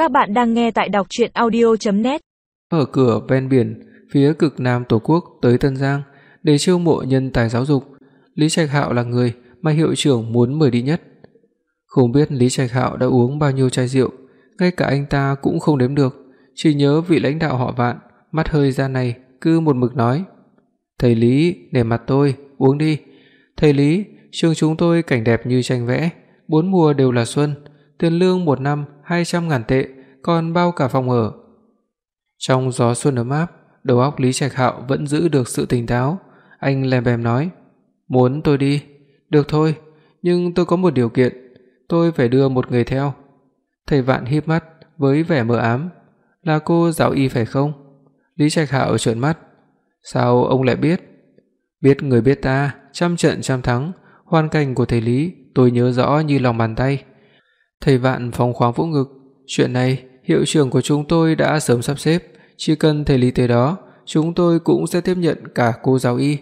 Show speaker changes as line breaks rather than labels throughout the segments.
Các bạn đang nghe tại đọc truyện audio.net.
Ở cửa ven biển phía cực nam Tổ quốc tới Tân Giang để chiêu mộ nhân tài giáo dục. Lý Trạch Hạo là người mà hiệu trưởng muốn mời đi nhất. Không biết Lý Trạch Hạo đã uống bao nhiêu chai rượu, ngay cả anh ta cũng không đếm được, chỉ nhớ vị lãnh đạo họ Vạn mắt hơi ra này cứ một mực nói: "Thầy Lý, nể mặt tôi, uống đi. Thầy Lý, trường chúng tôi cảnh đẹp như tranh vẽ, 4 mùa đều là xuân, tiền lương 1 năm 200.000 tệ, còn bao cả phòng ở." Trong gió xuân ấm áp, đầu óc Lý Trạch Hạo vẫn giữ được sự tỉnh táo, anh lèm bèm nói: "Muốn tôi đi? Được thôi, nhưng tôi có một điều kiện, tôi phải đưa một người theo." Thầy Vạn híp mắt với vẻ mờ ám: "Là cô giáo y phải không?" Lý Trạch Hạo trợn mắt: "Sao ông lại biết?" "Biết người biết ta, trăm trận trăm thắng, hoàn cảnh của thầy Lý tôi nhớ rõ như lòng bàn tay." Thầy Vạn phóng khoáng vỗ ngực: "Chuyện này hiệu trưởng của chúng tôi đã sớm sắp xếp, chỉ cần thầy Lý tới đó, chúng tôi cũng sẽ tiếp nhận cả cô giáo y."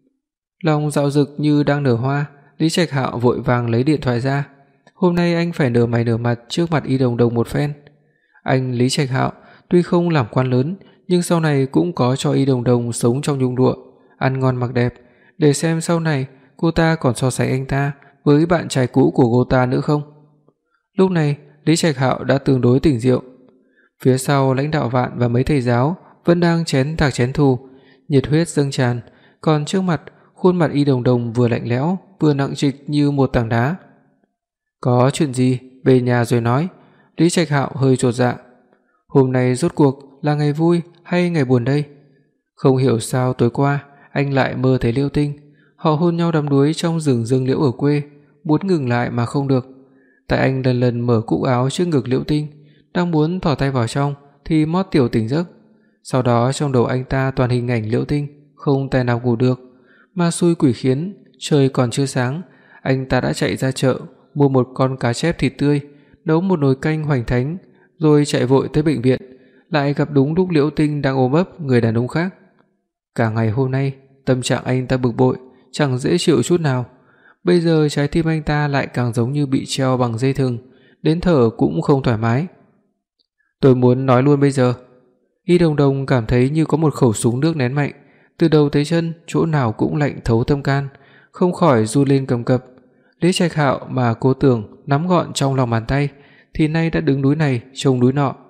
Lòng dạo dực như đang nở hoa, Lý Trạch Hạo vội vàng lấy điện thoại ra. Hôm nay anh phải nở mày nở mặt trước mặt Y Đồng Đồng một phen. Anh Lý Trạch Hạo tuy không làm quan lớn, nhưng sau này cũng có cho Y Đồng Đồng sống trong nhung lụa, ăn ngon mặc đẹp, để xem sau này cô ta còn so sánh anh ta với bạn trai cũ của cô ta nữa không. Lúc này, Lý Trạch Hạo đã tương đối tỉnh rượu. Phía sau lãnh đạo Vạn và mấy thầy giáo vẫn đang chén tạc chén thù, nhiệt huyết dâng tràn, còn trước mặt, khuôn mặt Y Đồng Đồng vừa lạnh lẽo, vừa nặng trịch như một tảng đá. "Có chuyện gì, về nhà rồi nói." Lý Trạch Hạo hơi chột dạ. Hôm nay rốt cuộc là ngày vui hay ngày buồn đây? Không hiểu sao tối qua anh lại mơ thấy Liễu Tinh, họ hôn nhau đắm đuối trong rừng dương liễu ở quê, muốn ngừng lại mà không được. Tại anh lần lần mở cúc áo trước ngực Liễu Tinh, đang muốn thò tay vào trong thì Mót Tiểu tỉnh giấc. Sau đó trong đầu anh ta toàn hình ảnh Liễu Tinh, không tài nào ngủ được. Ma xui quỷ khiến, trời còn chưa sáng, anh ta đã chạy ra chợ mua một con cá chép thịt tươi, nấu một nồi canh hoành thánh, rồi chạy vội tới bệnh viện, lại gặp đúng lúc Liễu Tinh đang ôm ấp người đàn ông khác. Cả ngày hôm nay, tâm trạng anh ta bực bội, chẳng dễ chịu chút nào. Bây giờ trái tim anh ta lại càng giống như bị treo bằng dây thừng, đến thở cũng không thoải mái. "Tôi muốn nói luôn bây giờ." Y Đồng Đồng cảm thấy như có một khẩu súng nước nén mạnh, từ đầu tới chân chỗ nào cũng lạnh thấu tâm can, không khỏi run lên cầm cập. Lý Trạch Hạo mà cô tưởng nắm gọn trong lòng bàn tay thì nay đã đứng núi này trông núi nọ.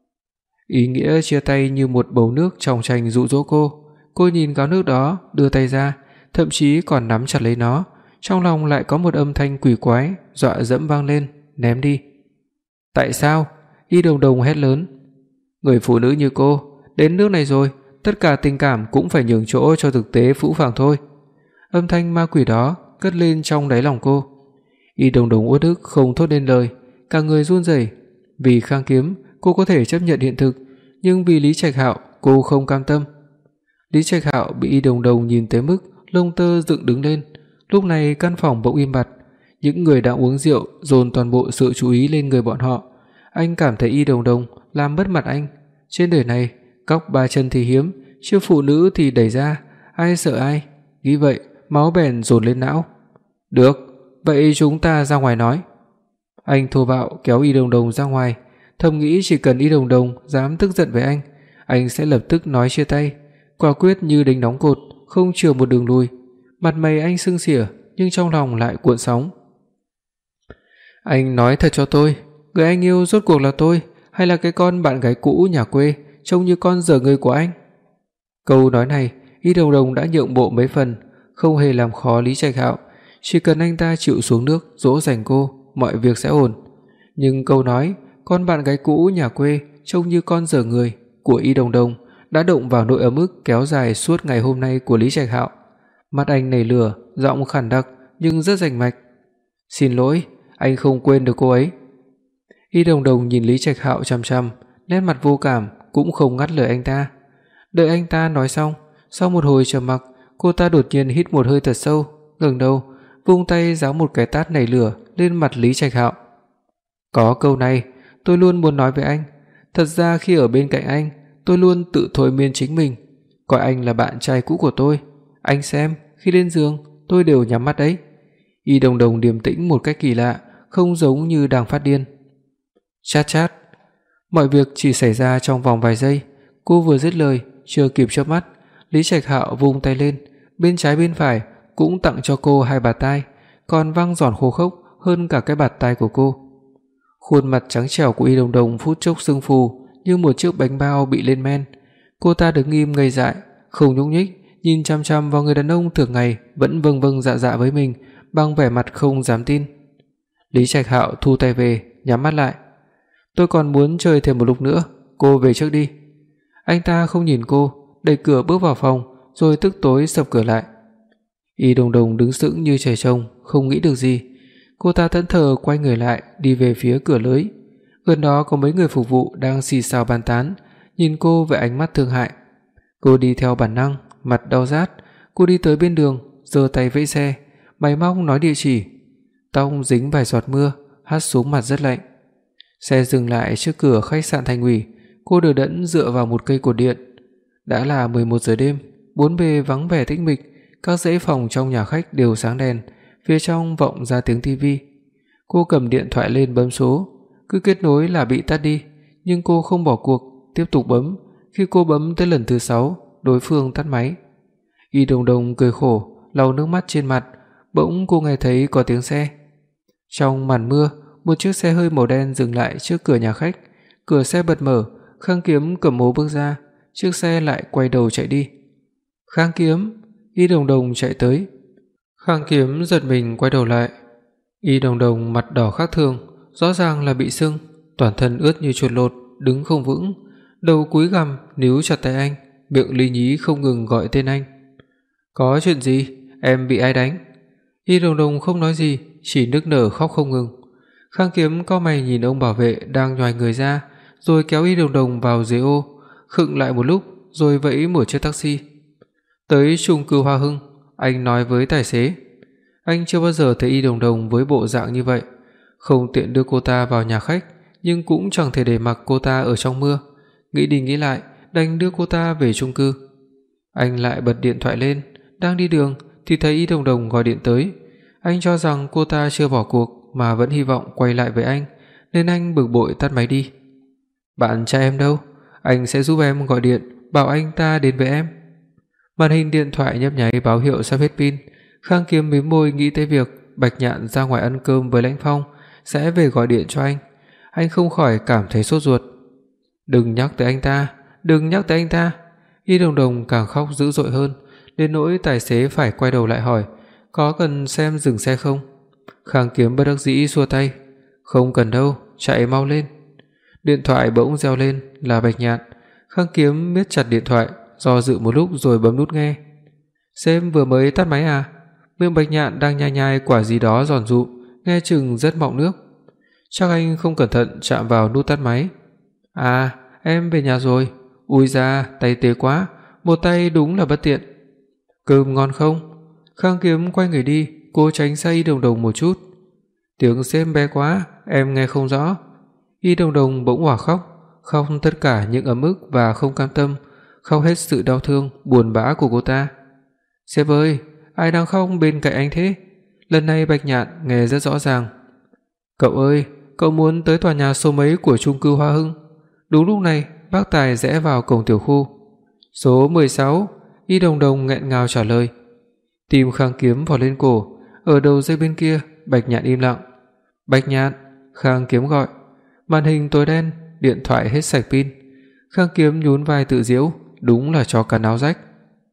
Ý nghĩa chia tay như một bầu nước trong tranh dụ dỗ cô. Cô nhìn gáo nước đó, đưa tay ra, thậm chí còn nắm chặt lấy nó, trong lòng lại có một âm thanh quỷ quái dọa dẫm vang lên: "Ném đi." "Tại sao?" Y Đồng Đồng hét lớn. "Người phụ nữ như cô, đến nước này rồi, tất cả tình cảm cũng phải nhường chỗ cho thực tế phũ phàng thôi." Âm thanh ma quỷ đó cất lên trong đáy lòng cô. Y Đồng Đồng uất ức không thốt nên lời, cả người run rẩy. Vì Khang Kiếm, cô có thể chấp nhận hiện thực, nhưng vì Lý Trạch Hạo, cô không cam tâm. Lý Trạch Hạo bị Y Đồng Đồng nhìn tới mức lông tơ dựng đứng lên. Lúc này căn phòng bỗng im bặt, những người đang uống rượu dồn toàn bộ sự chú ý lên người bọn họ. Anh cảm thấy Y Đồng Đồng làm mất mặt anh. Trên đời này, cóc ba chân thì hiếm, chứ phụ nữ thì đẩy ra, ai sợ ai. Nghĩ vậy, máu bèn dồn lên não. "Được, vậy chúng ta ra ngoài nói." Anh thô bạo kéo Y Đồng Đồng ra ngoài, thầm nghĩ chỉ cần Y Đồng Đồng dám tức giận với anh sẽ lập tức nói chia tay, quả quyết như đinh đóng cột, không chừa một đường lui. Mặt mày anh sưng xỉa, nhưng trong lòng lại cuộn sóng. "Anh nói thật cho tôi, người anh yêu rốt cuộc là tôi hay là cái con bạn gái cũ nhà quê trông như con dở người của anh?" Câu nói này, Y Đồng Đồng đã nhượng bộ mấy phần, không hề làm khó Lý Trạch Hạo, chỉ cần anh ta chịu xuống nước dỗ dành cô, mọi việc sẽ ổn. Nhưng câu nói con bạn gái cũ nhà quê trông như con dở người của Y Đồng Đồng đã động vào nỗi ấm ức kéo dài suốt ngày hôm nay của Lý Trạch Hạo. Mắt anh nảy lửa, giọng khàn đặc nhưng rất rành mạch: "Xin lỗi, anh không quên được cô ấy." Y Đồng Đồng nhìn Lý Trạch Hạo chằm chằm, nét mặt vô cảm, cũng không ngắt lời anh ta. Đợi anh ta nói xong, sau một hồi trầm mặc, cô ta đột nhiên hít một hơi thật sâu, ngẩng đầu, vung tay giáng một cái tát nảy lửa lên mặt Lý Trạch Hạo. "Có câu này tôi luôn muốn nói với anh, thật ra khi ở bên cạnh anh, tôi luôn tự thôi miên chính mình, coi anh là bạn trai cũ của tôi. Anh xem, khi lên giường tôi đều nhắm mắt đấy." Y Đồng Đồng điềm tĩnh một cách kỳ lạ, không giống như đang phát điên. Chát chát. Mọi việc chỉ xảy ra trong vòng vài giây. Cô vừa dứt lời, chưa kịp chớp mắt, Lý Trạch Hạo vung tay lên, bên trái bên phải cũng tặng cho cô 2 bạt tai, còn văng giòn khô khốc hơn cả cái bạt tai của cô. Khuôn mặt trắng trẻo của Y Đồng Đồng phút chốc sưng phù như một chiếc bánh bao bị lên men. Cô ta đứng im ngây dại, không nhúc nhích, nhìn chằm chằm vào người đàn ông thường ngày vẫn vâng vâng dạ dạ với mình bằng vẻ mặt không dám tin. Lý Trạch Hạo thu tay về, nhắm mắt lại. "Tôi còn muốn chơi thêm một lúc nữa, cô về trước đi." Anh ta không nhìn cô, đẩy cửa bước vào phòng, rồi tức tối sập cửa lại. Y Đồng Đồng đứng sững như trời trồng, không nghĩ được gì. Cô ta thẫn thờ quay người lại, đi về phía cửa lưới. Gần đó có mấy người phục vụ đang xì xào bàn tán, nhìn cô với ánh mắt thương hại. Cô đi theo bản năng, mặt đau rát. Cô đi tới bên đường, giơ tay vẫy xe, máy móc nói địa chỉ. Tóc dính vài giọt mưa, hắt xuống mặt rất lạnh. Xe dừng lại trước cửa khách sạn Thành Ủy. Cô đờ đẫn dựa vào một cây cột điện. Đã là 11 giờ đêm, bốn bề vắng vẻ tĩnh mịch, các dãy phòng trong nhà khách đều sáng đèn, phía trong vọng ra tiếng tivi. Cô cầm điện thoại lên bấm số, cứ kết nối là bị tắt đi, nhưng cô không bỏ cuộc, tiếp tục bấm. Khi cô bấm tới lần thứ 6, đối phương tắt máy. Y Đồng Đồng cười khổ, lau nước mắt trên mặt, bỗng cô nghe thấy có tiếng xe. Trong màn mưa, một chiếc xe hơi màu đen dừng lại trước cửa nhà khách. Cửa xe bật mở, Khang Kiếm cầm mố bước ra, chiếc xe lại quay đầu chạy đi. "Khang Kiếm!" Y Đồng Đồng chạy tới. Khang Kiếm giật mình quay đầu lại. Y Đồng Đồng mặt đỏ khác thường, rõ ràng là bị sưng, toàn thân ướt như chuột lột, đứng không vững, đầu cúi gằm níu chặt tay anh, miệng lý nhí không ngừng gọi tên anh. "Có chuyện gì? Em bị ai đánh?" Y Đồng Đồng không nói gì, chỉ nức nở khóc không ngừng. Khang Kiếm cau mày nhìn ông bảo vệ đang nhoài người ra, rồi kéo Y Đồng Đồng vào dưới ô, khựng lại một lúc rồi vẫy một chiếc taxi. Tới chung cư Hoa Hưng, anh nói với tài xế. Anh chưa bao giờ thấy Y Đồng Đồng với bộ dạng như vậy, không tiện đưa cô ta vào nhà khách, nhưng cũng chẳng thể để mặc cô ta ở trong mưa. Nghĩ đi nghĩ lại, đành đưa cô ta về chung cư. Anh lại bật điện thoại lên, đang đi đường thì thấy Y Đồng Đồng gọi điện tới. Anh cho rằng cô ta chưa bỏ cuộc mà vẫn hy vọng quay lại với anh, nên anh bực bội tắt máy đi. "Bạn trai em đâu? Anh sẽ giúp em gọi điện bảo anh ta đến với em." Màn hình điện thoại nhấp nháy báo hiệu sắp hết pin. Khang Kiếm mím môi nghĩ tới việc Bạch Nhạn ra ngoài ăn cơm với Lãnh Phong sẽ về gọi điện cho anh. Anh không khỏi cảm thấy sốt ruột. "Đừng nhắc tới anh ta, đừng nhắc tới anh ta." Y Đồng Đồng càng khóc dữ dội hơn, đến nỗi tài xế phải quay đầu lại hỏi có cần xem dừng xe không. Khang Kiếm bất đắc dĩ xua tay. "Không cần đâu, chạy mau lên." Điện thoại bỗng reo lên là Bạch Nhạn. Khang Kiếm miết chặt điện thoại, do dự một lúc rồi bấm nút nghe. "Sếp vừa mới tắt máy à?" Miệng Bạch Nhạn đang nhai nhai quả gì đó giòn rụm, nghe chừng rất mọng nước. "Chắc anh không cẩn thận chạm vào nút tắt máy." "À, em về nhà rồi." "Ui da, tay tê quá, một tay đúng là bất tiện." "Cơm ngon không?" Khang Kiếm quay người đi, cố tránh xa Y Đồng Đồng một chút. "Tiếng sếp bé quá, em nghe không rõ." Y Đồng Đồng bỗng òa khóc, khóc tất cả những ấm ức và không cam tâm, khóc hết sự đau thương, buồn bã của cô ta. "Sếp ơi, ai đang khóc bên cạnh anh thế?" Lần này Bạch Nhạn nghe rất rõ ràng. "Cậu ơi, cậu muốn tới tòa nhà số mấy của chung cư Hoa Hưng?" Đúng lúc này, bác Tài rẽ vào cổng tiểu khu. "Số 16." Y Đồng Đồng nghẹn ngào trả lời. Tim Khang Kiếm vọt lên cổ, ở đầu dây bên kia, Bạch Nhạn im lặng. "Bạch Nhạn." Khang Kiếm gọi. Màn hình tối đen, điện thoại hết sạch pin. Khang Kiếm nhún vai tự giễu, đúng là chó cắn áo rách.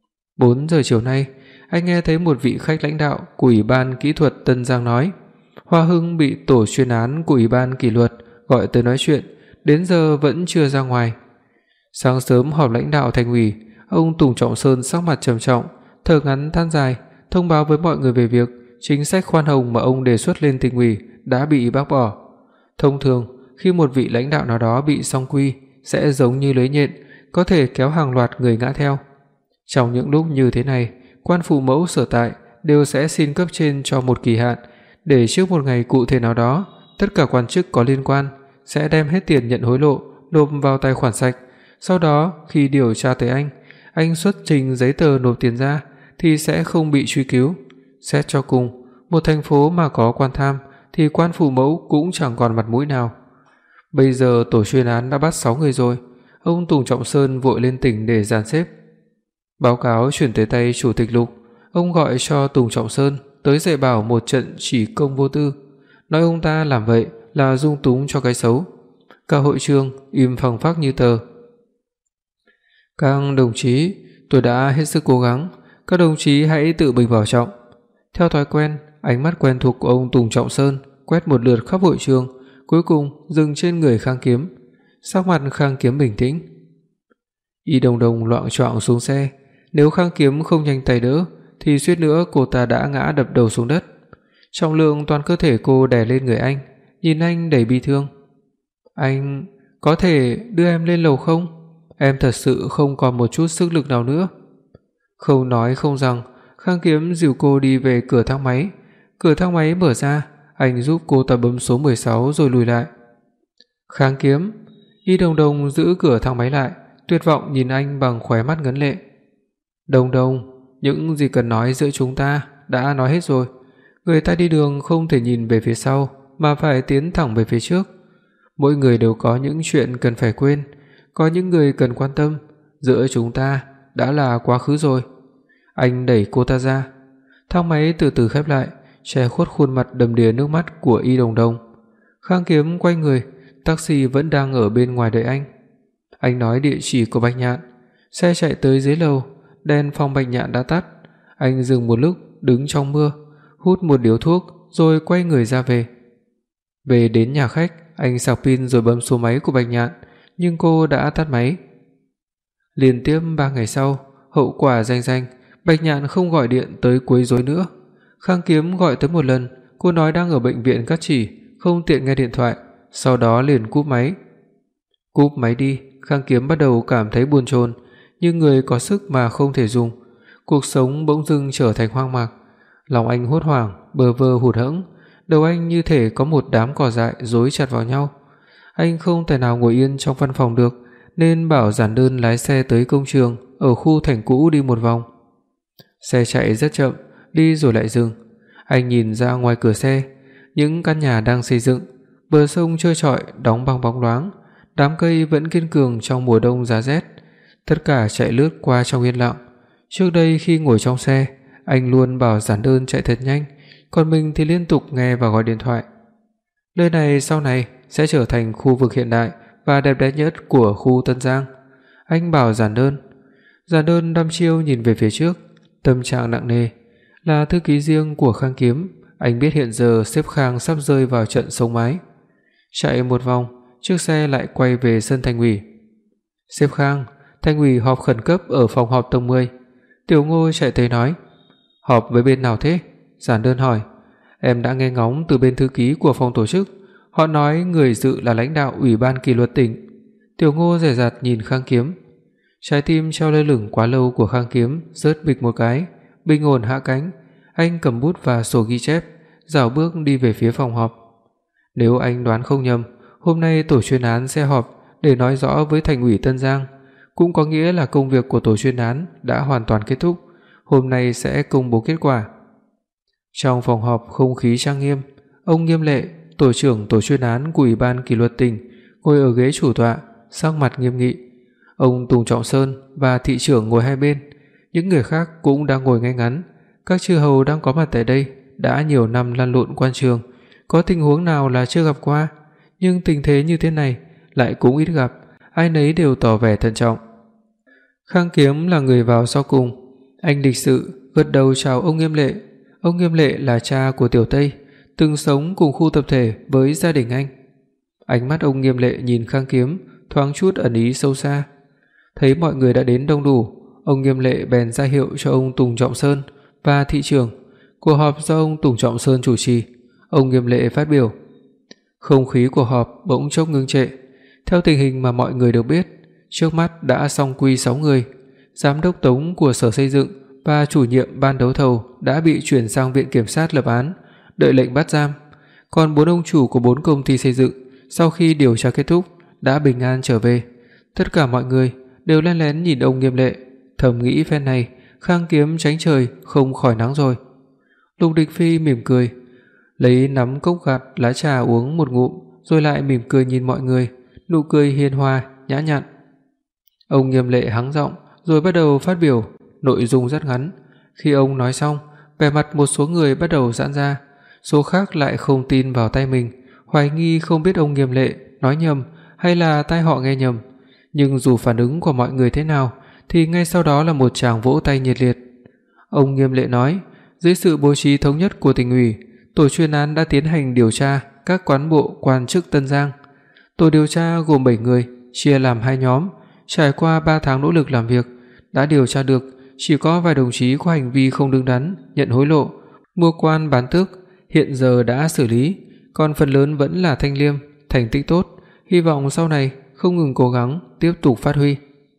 4 giờ chiều nay, anh nghe thấy một vị khách lãnh đạo của Ủy ban Kỹ thuật Tân Giang nói, Hoa Hưng bị tổ chuyên án của Ủy ban Kỷ luật gọi tới nói chuyện, đến giờ vẫn chưa ra ngoài. Sáng sớm họp lãnh đạo Thành ủy, ông Tùng Trọng Sơn sắc mặt trầm trọng, thở ngắn than dài, thông báo với mọi người về việc chính sách khoan hồng mà ông đề xuất lên Tỉnh ủy đã bị bác bỏ. Thông thường, khi một vị lãnh đạo nào đó bị song quy sẽ giống như lưới nhện, có thể kéo hàng loạt người ngã theo. Trong những lúc như thế này, quan phụ mẫu sở tại đều sẽ xin cấp trên cho một kỳ hạn, để trước một ngày cụ thể nào đó, tất cả quan chức có liên quan sẽ đem hết tiền nhận hối lộ nộp vào tài khoản sạch. Sau đó, khi điều tra tới anh xuất trình giấy tờ nộp tiền ra thì sẽ không bị truy cứu. Xét cho cùng, một thành phố mà có quan tham thì quan phủ mẫu cũng chẳng còn mặt mũi nào. Bây giờ tổ chuyên án đã bắt 6 người rồi. Ông Tùng Trọng Sơn vội lên tỉnh để dàn xếp. Báo cáo chuyển tới tay chủ tịch Lục, ông gọi cho Tùng Trọng Sơn tới dạy bảo một trận chỉ công vô tư, nói ông ta làm vậy là dung túng cho cái xấu. Cả hội trường im phăng phắc như tờ. Các đồng chí, tôi đã hết sức cố gắng, các đồng chí hãy tự mình bảo trọng. Theo thói quen, ánh mắt quen thuộc của ông Tùng Trọng Sơn quét một lượt khắp hội trường, cuối cùng dừng trên người Khang Kiếm. Sắc mặt Khang Kiếm bình tĩnh. Y Đồng Đồng loạng choạng xuống xe, nếu Khang Kiếm không nhanh tay đỡ thì suýt nữa cô ta đã ngã đập đầu xuống đất. Trọng lượng toàn cơ thể cô đè lên người anh, nhìn anh đầy bi thương. Anh có thể đưa em lên lầu không? Em thật sự không còn một chút sức lực nào nữa. Không nói không rằng, Khang Kiếm dìu cô đi về cửa thang máy. Cửa thang máy mở ra, anh giúp cô ta bấm số 16 rồi lùi lại. Khang Kiếm, Y Đồng Đồng giữ cửa thang máy lại, tuyệt vọng nhìn anh bằng khóe mắt ngấn lệ. Đồng Đồng, những gì cần nói giữa chúng ta đã nói hết rồi. Người ta đi đường không thể nhìn về phía sau mà phải tiến thẳng về phía trước. Mỗi người đều có những chuyện cần phải quên, có những người cần quan tâm, giữa chúng ta đã là quá khứ rồi. Anh đẩy cô ta ra. Thang máy từ từ khép lại, che khuất khuôn mặt đầm đìa nước mắt của Y Đồng Đồng. Khang Kiếm quay người, taxi vẫn đang ở bên ngoài đợi anh. Anh nói địa chỉ của Bạch Nhạn. Xe chạy tới dưới lầu, đèn phòng Bạch Nhạn đã tắt. Anh dừng một lúc, đứng trong mưa, hút một điếu thuốc rồi quay người ra về. Về đến nhà khách, anh sạc pin rồi bấm số máy của Bạch Nhạn, nhưng cô đã tắt máy. Liên tiếp 3 ngày sau, hậu quả danh, Bạch Nhạn không gọi điện tới quấy rối nữa. Khang Kiếm gọi tới một lần, cô nói đang ở bệnh viện Cát Chỉ, không tiện nghe điện thoại, sau đó liền cúp máy. Cúp máy đi, Khang Kiếm bắt đầu cảm thấy buồn chồn, như người có sức mà không thể dùng. Cuộc sống bỗng dưng trở thành hoang mạc. Lòng anh hốt hoảng, bơ vơ hụt hẫng, đầu anh như thể có một đám cỏ dại rối chặt vào nhau. Anh không thể nào ngồi yên trong văn phòng được, nên bảo giản đơn lái xe tới công trường ở khu thành cũ đi một vòng. Xe chạy rất chậm, đi rồi lại dừng. Anh nhìn ra ngoài cửa xe, những căn nhà đang xây dựng, bờ sông trơ trọi đóng băng bóng loáng, đám cây vẫn kiên cường trong mùa đông giá rét. Tất cả chạy lướt qua trong yên lặng. Trước đây khi ngồi trong xe, anh luôn bảo giản đơn chạy thật nhanh, còn mình thì liên tục nghe và gọi điện thoại. Nơi này sau này sẽ trở thành khu vực hiện đại và đẹp đẽ nhất của khu Tân Giang, anh bảo giản đơn. Giản đơn đăm chiêu nhìn về phía trước, tâm trạng nặng nề. Là thư ký riêng của Khang Kiếm, anh biết hiện giờ sếp Khang sắp rơi vào trận sống mái. Chạy một vòng, chiếc xe lại quay về sân thành ủy. Sếp Khang, thành ủy họp khẩn cấp ở phòng họp tầng 10. Tiểu Ngô chạy tới nói. Họp với bên nào thế? Giản đơn hỏi. Em đã nghe ngóng từ bên thư ký của phòng tổ chức, họ nói người dự là lãnh đạo ủy ban kỷ luật tỉnh. Tiểu Ngô dè dặt nhìn Khang Kiếm. Trái tim treo lơ lửng quá lâu của Khang Kiếm rớt bịch một cái, bình ổn hạ cánh. Anh cầm bút và sổ ghi chép, rảo bước đi về phía phòng họp. Nếu anh đoán không nhầm, hôm nay tổ chuyên án sẽ họp để nói rõ với thành ủy Tân Giang, cũng có nghĩa là công việc của tổ chuyên án đã hoàn toàn kết thúc, hôm nay sẽ công bố kết quả. Trong phòng họp không khí trang nghiêm, ông Nghiêm Lệ, tổ trưởng tổ chuyên án của Ủy ban kỷ luật tỉnh, ngồi ở ghế chủ tọa, sắc mặt nghiêm nghị. Ông Tùng Trọng Sơn và thị trưởng ngồi hai bên, những người khác cũng đang ngồi ngay ngắn. Các chư hầu đang có mặt tại đây đã nhiều năm lăn lộn quan trường, có tình huống nào là chưa gặp qua, nhưng tình thế như thế này lại cũng ít gặp, ai nấy đều tỏ vẻ thận trọng. Khang Kiếm là người vào sau cùng, anh lịch sự gật đầu chào ông Nghiêm Lệ. Ông Nghiêm Lệ là cha của Tiểu Tây, từng sống cùng khu tập thể với gia đình anh. Ánh mắt ông Nghiêm Lệ nhìn Khang Kiếm thoáng chút ẩn ý sâu xa. Thấy mọi người đã đến đông đủ, ông Nghiêm Lệ bèn ra hiệu cho ông Tùng Trọng Sơn và thị trưởng. Cuộc họp do ông Tùng Trọng Sơn chủ trì. Ông Nghiêm Lệ phát biểu. Không khí của họp bỗng chốc ngưng trệ. Theo tình hình mà mọi người được biết, trước mắt đã xong quy 6 người. Giám đốc Tống của Sở Xây dựng và chủ nhiệm ban đấu thầu đã bị chuyển sang viện kiểm sát lập án, đợi lệnh bắt giam. Còn 4 ông chủ của 4 công ty xây dựng sau khi điều tra kết thúc đã bình an trở về. Tất cả mọi người đều lén lén nhìn ông Nghiêm Lệ, thầm nghĩ phen này Khang Kiếm tránh trời không khỏi nắng rồi. Lục Địch Phi mỉm cười, lấy nắm cốc gạt lá trà uống một ngụm, rồi lại mỉm cười nhìn mọi người, nụ cười hiền hòa, nhã nhặn. Ông Nghiêm Lệ hắng giọng rồi bắt đầu phát biểu, nội dung rất ngắn. Khi ông nói xong, vẻ mặt một số người bắt đầu giãn ra, số khác lại không tin vào tai mình, hoài nghi không biết ông Nghiêm Lệ nói nhầm hay là tai họ nghe nhầm. Nhưng dù phản ứng của mọi người thế nào thì ngay sau đó là một tràng vỗ tay nhiệt liệt. Ông Nghiêm Lệ nói, dưới sự bố trí thống nhất của tỉnh ủy, tổ chuyên án đã tiến hành điều tra các cán bộ quan chức Tân Giang. Tổ điều tra gồm 7 người, chia làm 2 nhóm, trải qua 3 tháng nỗ lực làm việc, đã điều tra được chỉ có vài đồng chí có hành vi không đứng đắn, nhận hối lộ, mua quan bán tước, hiện giờ đã xử lý, còn phần lớn vẫn là thanh liêm, thành tích tốt, hy vọng sau này không ngừng cố gắng tiếp tục phát huy.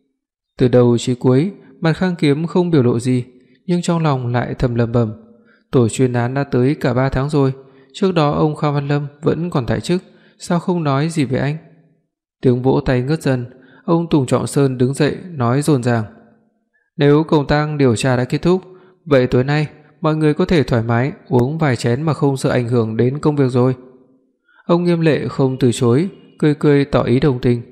Từ đầu chí cuối, mặt Khang Kiếm không biểu lộ gì, nhưng trong lòng lại thầm lẩm bẩm, tổ chuyên án đã tới cả 3 tháng rồi, trước đó ông Kha Văn Lâm vẫn còn tại chức, sao không nói gì về anh? Tiếng vỗ tay ngớt dần, ông Tùng Trọng Sơn đứng dậy nói dồn dàng, nếu công tác điều tra đã kết thúc, vậy tối nay mọi người có thể thoải mái uống vài chén mà không sợ ảnh hưởng đến công việc rồi. Ông Nghiêm Lệ không từ chối, cười cười tỏ ý đồng tình.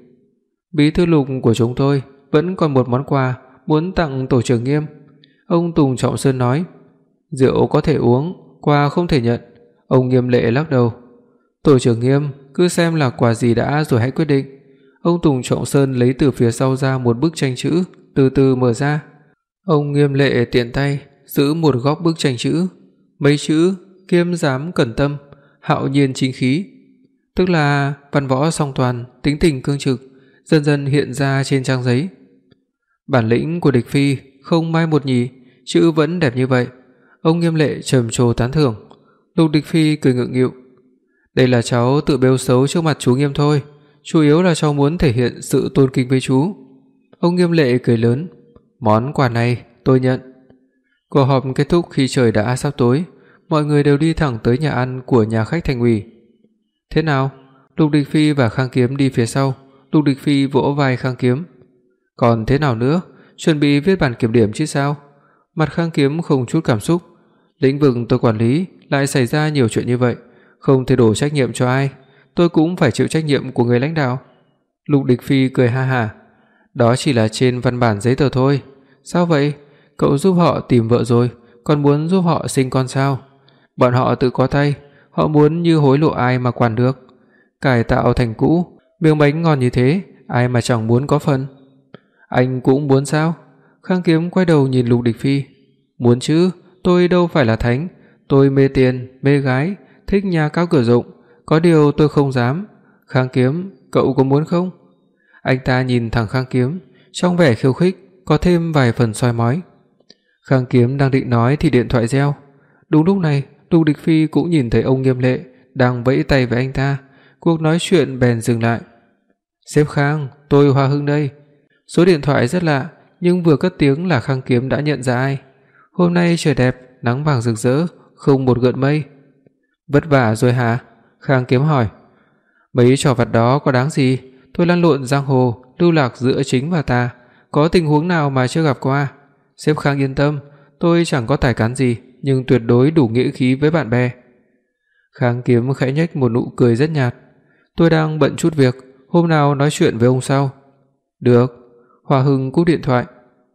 Bí thư Lục của chúng tôi vẫn còn một món quà muốn tặng tổ trưởng Nghiêm. Ông Tùng Trọng Sơn nói, rượu có thể uống, quà không thể nhận. Ông Nghiêm Lệ lắc đầu, tổ trưởng Nghiêm, cứ xem là quà gì đã rồi hãy quyết định. Ông Tùng Trọng Sơn lấy từ phía sau ra một bức tranh chữ, từ từ mở ra. Ông Nghiêm Lệ tiện tay giữ một góc bức tranh chữ, mấy chữ kiêm giám cẩn tâm, hạo nhiên chính khí, tức là văn võ song toàn, tính tình cương trực, dần dần hiện ra trên trang giấy. Bản lĩnh của địch phi không mai một nhì, chữ vẫn đẹp như vậy. Ông Nghiêm Lệ trầm trồ tán thưởng. Lục Địch Phi cười ngượng nghịu, đây là cháu tự bêu xấu trước mặt chú Nghiêm thôi, chủ yếu là cháu muốn thể hiện sự tôn kính với chú. Ông Nghiêm Lệ cười lớn, món quà này tôi nhận. Cuộc họp kết thúc khi trời đã sắp tối, mọi người đều đi thẳng tới nhà ăn của nhà khách thành ủy. Thế nào? Lục Địch Phi và Khang Kiếm đi phía sau. Lục Địch Phi vỗ vai Khang Kiếm, còn thế nào nữa, chuẩn bị viết bản kiểm điểm chứ sao? Mặt Khang Kiếm không chút cảm xúc, lĩnh vực tôi quản lý lại xảy ra nhiều chuyện như vậy, không thể đổ trách nhiệm cho ai, tôi cũng phải chịu trách nhiệm của người lãnh đạo. Lục Địch Phi cười ha hả, đó chỉ là trên văn bản giấy tờ thôi. Sao vậy? Cậu giúp họ tìm vợ rồi, còn muốn giúp họ sinh con sao? Bọn họ tự có tay, họ muốn như hối lộ ai mà quản được. Cải tạo thành cũ, miếng bánh ngon như thế, ai mà chẳng muốn có phần. Anh cũng muốn sao? Khang Kiếm quay đầu nhìn Lục Địch Phi, muốn chứ, tôi đâu phải là thánh, tôi mê tiền, mê gái, thích nhà cao cửa rộng, có điều tôi không dám. Khang Kiếm, cậu có muốn không? Anh ta nhìn thẳng Khang Kiếm, trong vẻ khiêu khích có thêm vài phần soi mói. Khang Kiếm đang định nói thì điện thoại reo. Đúng lúc này, Lục Địch Phi cũng nhìn thấy ông Nghiêm Lệ đang vẫy tay với anh ta, cuộc nói chuyện bèn dừng lại. Sếp Khang, tôi Hoa Hưng đây. Số điện thoại rất lạ, nhưng vừa cất tiếng là Khang Kiếm đã nhận ra ai. Hôm nay trời đẹp, nắng vàng rực rỡ, không một gợn mây. Vất vả rồi hả? Khang Kiếm hỏi. Mấy trò vặt đó có đáng gì, tôi lăn lộn giang hồ, lưu lạc giữa chính và tà, có tình huống nào mà chưa gặp qua. Sếp Khang yên tâm, tôi chẳng có tài cán gì, nhưng tuyệt đối đủ nghĩa khí với bạn bè. Khang Kiếm khẽ nhếch một nụ cười rất nhạt. Tôi đang bận chút việc, hôm nào nói chuyện với ông sau. Được. Hoa Hưng cúp điện thoại.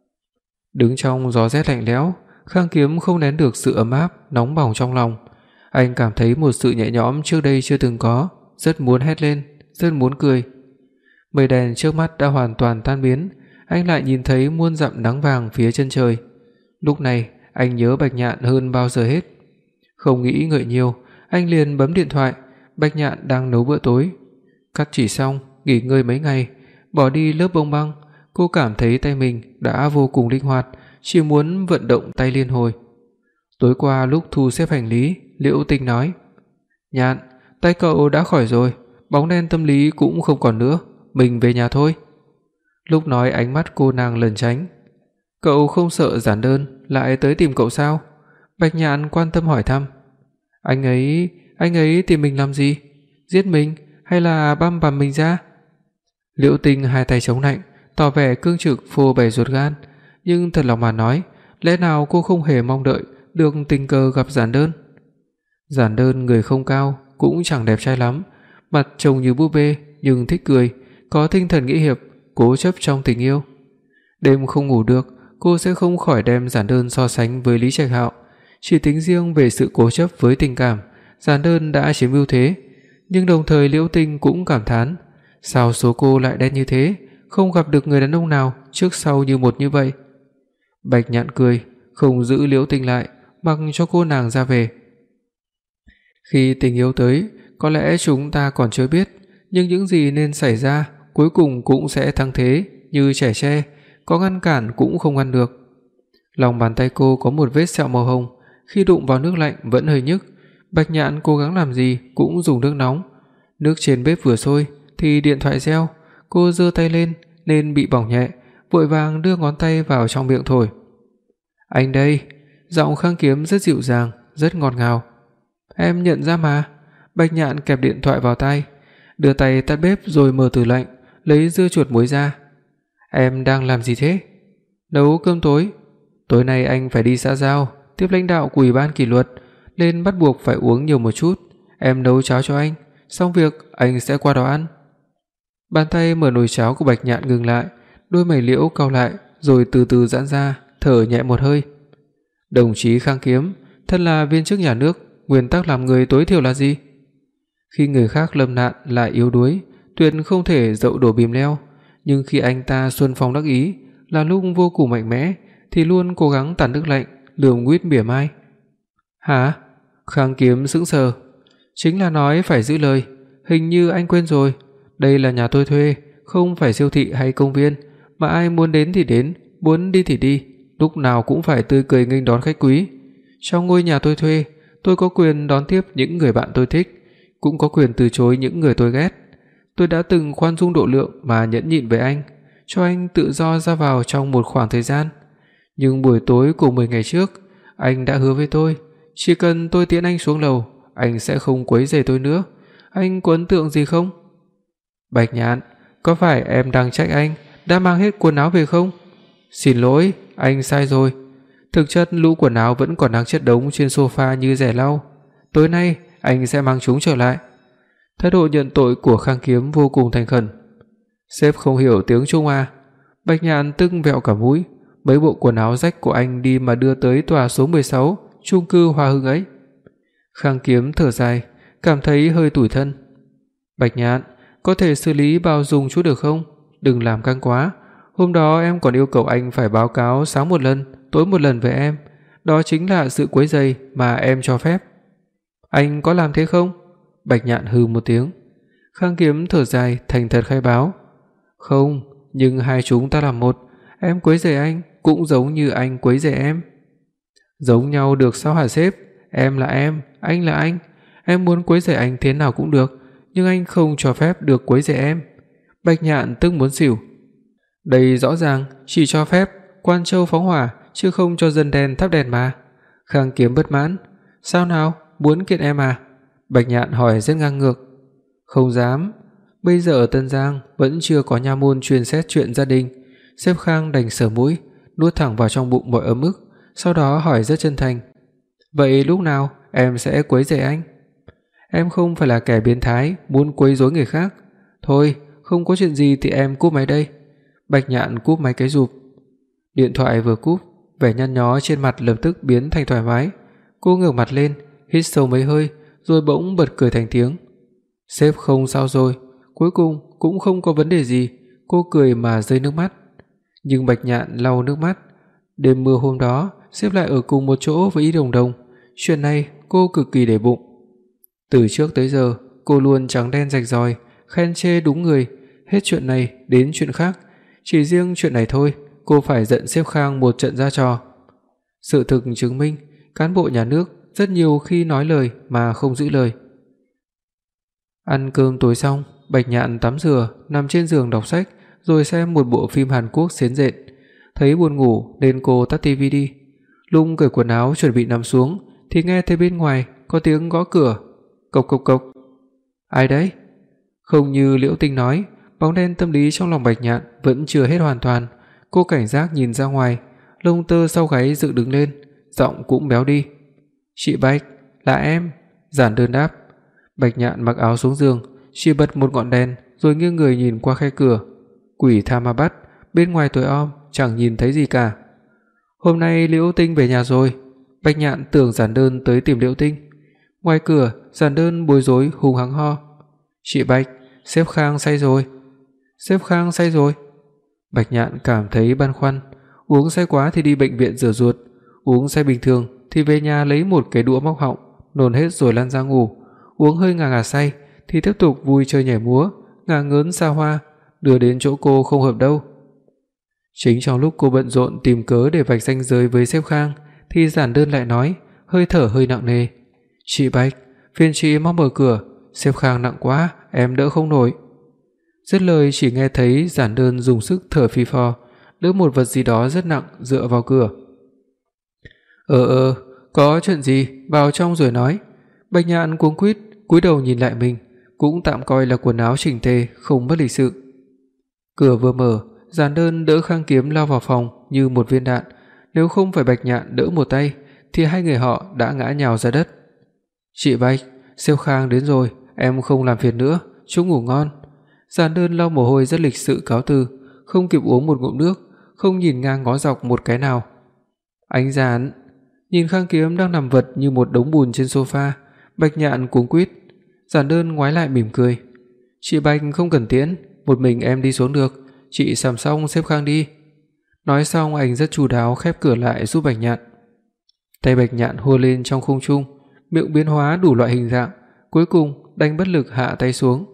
Đứng trong gió rét lạnh lẽo, Khang Kiếm không nén được sự ấm áp nóng bỏng trong lòng. Anh cảm thấy một sự nhẹ nhõm trước đây chưa từng có, rất muốn hét lên, rất muốn cười. Mây đen trước mắt đã hoàn toàn tan biến, anh lại nhìn thấy muôn dặm nắng vàng phía chân trời. Lúc này, anh nhớ Bạch Nhạn hơn bao giờ hết. Không nghĩ ngợi nhiều, anh liền bấm điện thoại. Bạch Nhạn đang nấu bữa tối. Cắt chỉ xong, nghỉ ngơi mấy ngày, bỏ đi lớp bông băng, cô cảm thấy tay mình đã vô cùng linh hoạt, chỉ muốn vận động tay liên hồi. Tối qua lúc thu xếp hành lý, Liễu Tinh nói: "Nhạn, tay cậu đã khỏi rồi, bóng đen tâm lý cũng không còn nữa, mình về nhà thôi." Lúc nói ánh mắt cô nàng lẩn tránh. "Cậu không sợ giản đơn lại tới tìm cậu sao?" Bạch Nhạn quan tâm hỏi thăm. Anh ấy tìm mình làm gì? Giết mình hay là băm vằm mình ra?" Liễu Tinh hai tay chống nạnh, tỏ vẻ cương trực phô bày ruột gan, nhưng thật lòng mà nói, lẽ nào cô không hề mong đợi được tình cờ gặp Giản Đơn. Giản Đơn người không cao, cũng chẳng đẹp trai lắm, mặt trông như búp bê nhưng thích cười, có tinh thần nghĩa hiệp, cố chấp trong tình yêu. Đêm không ngủ được, cô sẽ không khỏi đem giản đơn so sánh với Lý Trạch Hạo. Chỉ tính riêng về sự cố chấp với tình cảm, giản đơn đã chiếm ưu thế, nhưng đồng thời Liễu Tinh cũng cảm thán, sao số cô lại đen như thế, không gặp được người đàn ông nào trước sau như một như vậy. Bạch Nhạn cười, không giữ Liễu Tinh lại, mặc cho cô nàng ra về. Khi tình yêu tới, có lẽ chúng ta còn chưa biết, nhưng những gì nên xảy ra cuối cùng cũng sẽ thắng thế, như trẻ tre, có ngăn cản cũng không ngăn được. Lòng bàn tay cô có một vết sẹo màu hồng, khi đụng vào nước lạnh vẫn hơi nhức. Bạch Nhạn cố gắng làm gì cũng dùng nước nóng. Nước trên bếp vừa sôi thì điện thoại reo, cô giơ tay lên nên bị bỏng nhẹ, vội vàng đưa ngón tay vào trong miệng thổi. "Anh đây." Giọng Khang Kiếm rất dịu dàng, rất ngọt ngào. "Em nhận ra mà." Bạch Nhạn kẹp điện thoại vào tai, đưa tay tắt bếp rồi mở tủ lạnh, lấy dưa chuột muối ra. "Em đang làm gì thế?" "Nấu cơm tối. Tối nay anh phải đi xã giao, tiếp lãnh đạo của ủy ban kỷ luật, nên bắt buộc phải uống nhiều một chút. Em nấu cháo cho anh, xong việc anh sẽ qua đó ăn." Bàn tay mở nồi cháo của Bạch Nhạn ngừng lại, đôi mày liễu cau lại rồi từ từ giãn ra, thở nhẹ một hơi. "Đồng chí Khang Kiếm, thân là viên chức nhà nước, nguyên tắc làm người tối thiểu là gì?" Khi người khác lâm nạn lại yếu đuối, tuyệt không thể dậu đổ bìm leo, nhưng khi anh ta xuân phong đắc ý, là lúc vô cùng mạnh mẽ thì luôn cố gắng tản nước lạnh, lườm nguýt mỉa mai. "Hả?" Khang Kiếm sững sờ. "Chính là nói phải giữ lời, hình như anh quên rồi, đây là nhà tôi thuê, không phải siêu thị hay công viên, mà ai muốn đến thì đến, muốn đi thì đi, lúc nào cũng phải tươi cười nghênh đón khách quý. Trong ngôi nhà tôi thuê, tôi có quyền đón tiếp những người bạn tôi thích, cũng có quyền từ chối những người tôi ghét. Tôi đã từng khoan dung độ lượng mà nhẫn nhịn với anh, cho anh tự do ra vào trong một khoảng thời gian. Nhưng buổi tối của 10 ngày trước, anh đã hứa với tôi, chỉ cần tôi tiễn anh xuống lầu, anh sẽ không quấy rầy tôi nữa. Anh có ấn tượng gì không?" "Bạch Nhạn, có phải em đang trách anh đã mang hết quần áo về không?" "Xin lỗi, anh sai rồi. Thực chất lũ quần áo vẫn còn đang chất đống trên sofa như rẻ lau. Tối nay anh sẽ mang chúng trở lại." Thái độ nhận tội của Khang Kiếm vô cùng thành khẩn. "Sếp không hiểu tiếng Trung à?" Bạch Nhạn tức vẹo cả mũi, mấy bộ quần áo rách của anh đi mà đưa tới tòa số 16, chung cư Hòa Hưng ấy. Khang Kiếm thở dài, cảm thấy hơi tủi thân. "Bạch Nhạn, có thể xử lý bao dung chút được không? Đừng làm căng quá. Hôm đó em còn yêu cầu anh phải báo cáo sáng một lần, tối một lần với em, đó chính là sự quấy rầy mà em cho phép. Anh có làm thế không?" Bạch Nhạn hừ một tiếng. Khang Kiếm thở dài thành thật khai báo. "Không, nhưng hai chúng ta làm một, em quấy rầy anh cũng giống như anh quấy rầy em." "Giống nhau được sao hả sếp? Em là em, anh là anh. Em muốn quấy rầy anh thế nào cũng được, nhưng anh không cho phép được quấy rầy em." Bạch Nhạn tức muốn xỉu. Đây rõ ràng chỉ cho phép Quan Châu phóng hỏa chứ không cho dân đen thắp đèn mà. Khang Kiếm bất mãn. "Sao nào, muốn kiện em à?" Bạch Nhạn hỏi rất ngang ngược. "Không dám. Bây giờ ở Tân Giang vẫn chưa có nha môn chuyên xét chuyện gia đình." Sếp Khang đành sờ mũi, nuốt thẳng vào trong bụng mọi ấm ức, sau đó hỏi rất chân thành. "Vậy lúc nào em sẽ quấy rầy anh?" "Em không phải là kẻ biến thái muốn quấy rối người khác. Thôi, không có chuyện gì thì em cúp máy đây." Bạch Nhạn cúp máy cái rụp. Điện thoại vừa cúp, vẻ nhăn nhó trên mặt lập tức biến thành thoải mái. Cô ngẩng mặt lên, hít sâu mấy hơi, rồi bỗng bật cười thành tiếng. "Sếp không sao rồi." Cuối cùng cũng không có vấn đề gì, cô cười mà rơi nước mắt. Nhưng Bạch Nhạn lau nước mắt. Đêm mưa hôm đó, sếp lại ở cùng một chỗ với Y Đồng Đồng. Chuyện này cô cực kỳ để bụng. Từ trước tới giờ, cô luôn trắng đen rạch ròi, khen chê đúng người, hết chuyện này đến chuyện khác. Chỉ riêng chuyện này thôi, cô phải giận sếp Khang một trận ra trò. Sự thực chứng minh, cán bộ nhà nước rất nhiều khi nói lời mà không giữ lời. Ăn cơm tối xong, Bạch Nhạn tắm rửa, nằm trên giường đọc sách, rồi xem một bộ phim Hàn Quốc xến rện. Thấy buồn ngủ nên cô tắt tivi đi. Lúc cởi quần áo chuẩn bị nằm xuống thì nghe thấy bên ngoài có tiếng gõ cửa. Cộc cộc cộc. "Ai đấy?" Không như Liễu Tinh nói, bóng đen tâm lý trong lòng Bạch Nhạn vẫn chưa hết hoàn toàn. Cô cảnh giác nhìn ra ngoài, lông tơ sau gáy dựng đứng lên, giọng cũng béo đi. "Chị Bạch, là em." Giản đơn đáp. Bạch Nhạn mặc áo xuống giường, chỉ bật một ngọn đèn rồi nghiêng người nhìn qua khe cửa. Quỷ tha ma bắt, bên ngoài tối om, chẳng nhìn thấy gì cả. Hôm nay Liễu Tinh về nhà rồi. Bạch Nhạn tưởng Giản Đơn tới tìm Liễu Tinh. Ngoài cửa, Giản Đơn bối rối hùng hắng ho: "Chị Bạch, sếp Khang say rồi." "Sếp Khang say rồi?" Bạch Nhạn cảm thấy băn khoăn, uống say quá thì đi bệnh viện rửa ruột, uống say bình thường thì về nhà lấy một cái đũa móc họng, nôn hết rồi lăn ra ngủ, uống hơi ngà ngà say thì tiếp tục vui chơi nhảy múa, ngả ngớn xa hoa, đưa đến chỗ cô không hợp đâu. Chính trong lúc cô bận rộn tìm cớ để vạch ranh giới với sếp Khang thì Giản Đơn lại nói, hơi thở hơi nặng nề: "Chị Bạch, phiền chị mau mở cửa, sếp Khang nặng quá, em đỡ không nổi." Dứt lời chỉ nghe thấy Giản Đơn dùng sức thở phì phò, đỡ một vật gì đó rất nặng dựa vào cửa. Có chuyện gì, vào trong rồi nói." Bạch Nhạn cuống quýt cúi đầu nhìn lại mình, cũng tạm coi là quần áo chỉnh tề, không mất lịch sự. Cửa vừa mở, Giản Đơn đỡ Khang Kiếm lao vào phòng như một viên đạn, nếu không phải Bạch Nhạn đỡ một tay thì hai người họ đã ngã nhào ra đất. "Chị Bạch, sếp Khang đến rồi, em không làm phiền nữa, chúc ngủ ngon." Giản Đơn lau mồ hôi rất lịch sự cáo từ, không kịp uống một ngụm nước, không nhìn ngang ngó dọc một cái nào. Anh Giản nhìn Khang Kiếm đang nằm vật như một đống bùn trên sofa, Bạch Nhạn cuống quýt. Giản Đơn ngoái lại mỉm cười: "Chị Bạch không cần tiễn, một mình em đi xuống được, chị sắm xong xếp Khang đi." Nói xong anh rất chu đáo khép cửa lại giúp Bạch Nhạn. Tay Bạch Nhạn hùa lên trong không trung, miệng biến hóa đủ loại hình dạng, cuối cùng đành bất lực hạ tay xuống.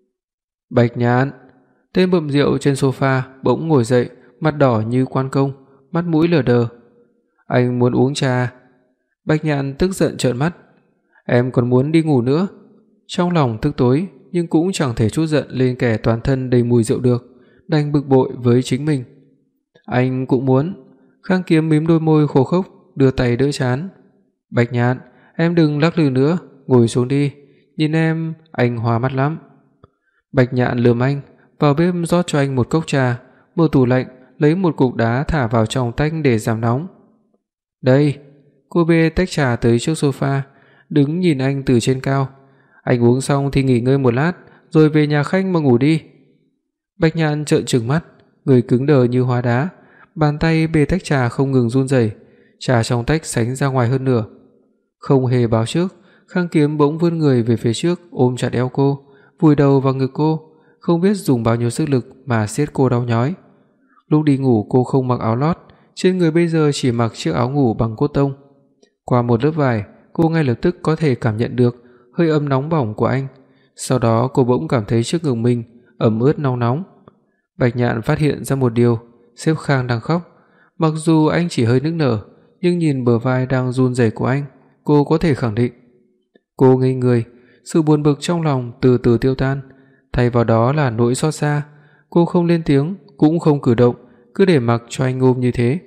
"Bạch Nhạn." Tên bậm rượu trên sofa bỗng ngồi dậy, mặt đỏ như quan công, mắt mũi lờ đờ. "Anh muốn uống trà." Bạch Nhạn tức giận trợn mắt: "Em còn muốn đi ngủ nữa." Trong lòng tức tối nhưng cũng chẳng thể trút giận lên kẻ toàn thân đầy mùi rượu được, đành bực bội với chính mình. "Anh cũng muốn." Khang Kiếm mím đôi môi khô khốc, đưa tay đỡ trán. "Bạch Nhạn, em đừng lắc lư nữa, ngồi xuống đi, nhìn em, anh hoa mắt lắm." Bạch Nhạn lườm anh, vào bếp rót cho anh một cốc trà, mở tủ lạnh lấy một cục đá thả vào trong tách để giảm nóng. "Đây." Cô bê tách trà tới trước sofa, đứng nhìn anh từ trên cao. "Anh uống xong thì nghỉ ngơi một lát, rồi về nhà khách mà ngủ đi." Bạch Nhạn trợn trừng mắt, người cứng đờ như hóa đá, bàn tay bê tách trà không ngừng run rẩy, trà trong tách sánh ra ngoài hơn nửa. Không hề báo trước, Khang Kiếm bỗng vươn người về phía trước ôm chặt eo cô, vùi đầu vào ngực cô, không biết dùng bao nhiêu sức lực mà siết cô đau nhói. Lúc đi ngủ cô không mặc áo lót, trên người bây giờ chỉ mặc chiếc áo ngủ bằng cốt tông. Qua một lớp vải, cô ngay lập tức có thể cảm nhận được hơi ấm nóng bỏng của anh. Sau đó cô bỗng cảm thấy trước ngực mình ẩm ướt nóng nóng. Bạch Nhạn phát hiện ra một điều, sếp Khang đang khóc. Mặc dù anh chỉ hơi nức nở, nhưng nhìn bờ vai đang run rẩy của anh, cô có thể khẳng định. Cô ngây người, sự buồn bực trong lòng từ từ tiêu tan, thay vào đó là nỗi xót xa. Cô không lên tiếng, cũng không cử động, cứ để mặc cho anh ôm như thế.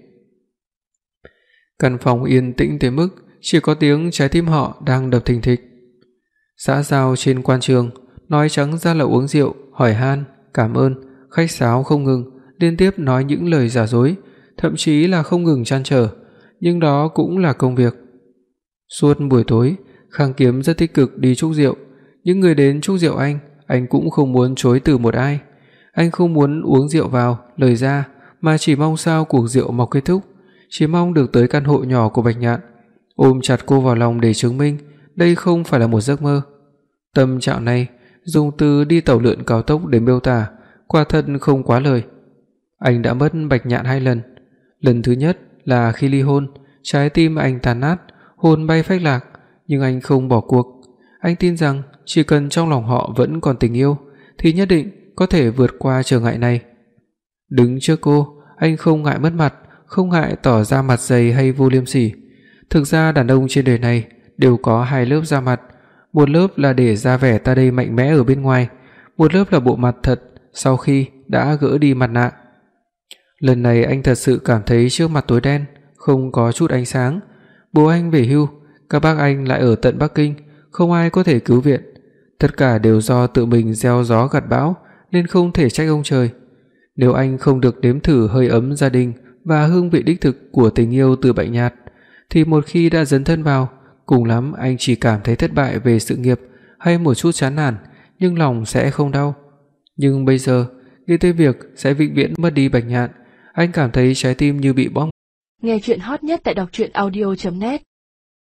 Căn phòng yên tĩnh tới mức chỉ có tiếng trái tim họ đang đập thình thịch. Xã giao trên quan trường, nói trắng ra là uống rượu, hỏi han, cảm ơn, khách sáo không ngừng, liên tiếp nói những lời giả dối, thậm chí là không ngừng trăn trở, nhưng đó cũng là công việc. Suốt buổi tối, Khang Kiếm rất tích cực đi chúc rượu, những người đến chúc rượu anh cũng không muốn chối từ một ai. Anh không muốn uống rượu vào, lời ra, mà chỉ mong sao cuộc rượu mau kết thúc, chỉ mong được tới căn hộ nhỏ của Bạch Nhạn, ôm chặt cô vào lòng để chứng minh đây không phải là một giấc mơ. Tâm trạng này, dùng từ đi tàu lượn cao tốc để miêu tả, quả thật không quá lời. Anh đã mất Bạch Nhạn 2 lần. Lần thứ nhất là khi ly hôn, trái tim anh tan nát, hồn bay phách lạc, nhưng anh không bỏ cuộc. Anh tin rằng chỉ cần trong lòng họ vẫn còn tình yêu thì nhất định có thể vượt qua trở ngại này. Đứng trước cô, anh không ngại mất mặt, không ngại tỏ ra mặt dày hay vô liêm sỉ. Thực ra đàn ông trên đời này đều có 2 lớp da mặt, một lớp là để ra vẻ ta đây mạnh mẽ ở bên ngoài, một lớp là bộ mặt thật sau khi đã gỡ đi mặt nạ. Lần này anh thật sự cảm thấy trước mặt tối đen, không có chút ánh sáng. Bố anh về hưu, các bác anh lại ở tận Bắc Kinh, không ai có thể cứu viện. Tất cả đều do tự mình gieo gió gặt bão, nên không thể trách ông trời. Nếu anh không được nếm thử hơi ấm gia đình và hương vị đích thực của tình yêu từ Bạch Nhạn, thì một khi đã dấn thân vào, cùng lắm anh chỉ cảm thấy thất bại về sự nghiệp hay một chút chán nản, nhưng lòng sẽ không đau. Nhưng bây giờ, nghĩ tới việc sẽ vĩnh viễn mất đi Bạch Nhạn, anh cảm thấy trái tim như bị bóp.
Nghe truyện hot nhất tại đọc truyện audio net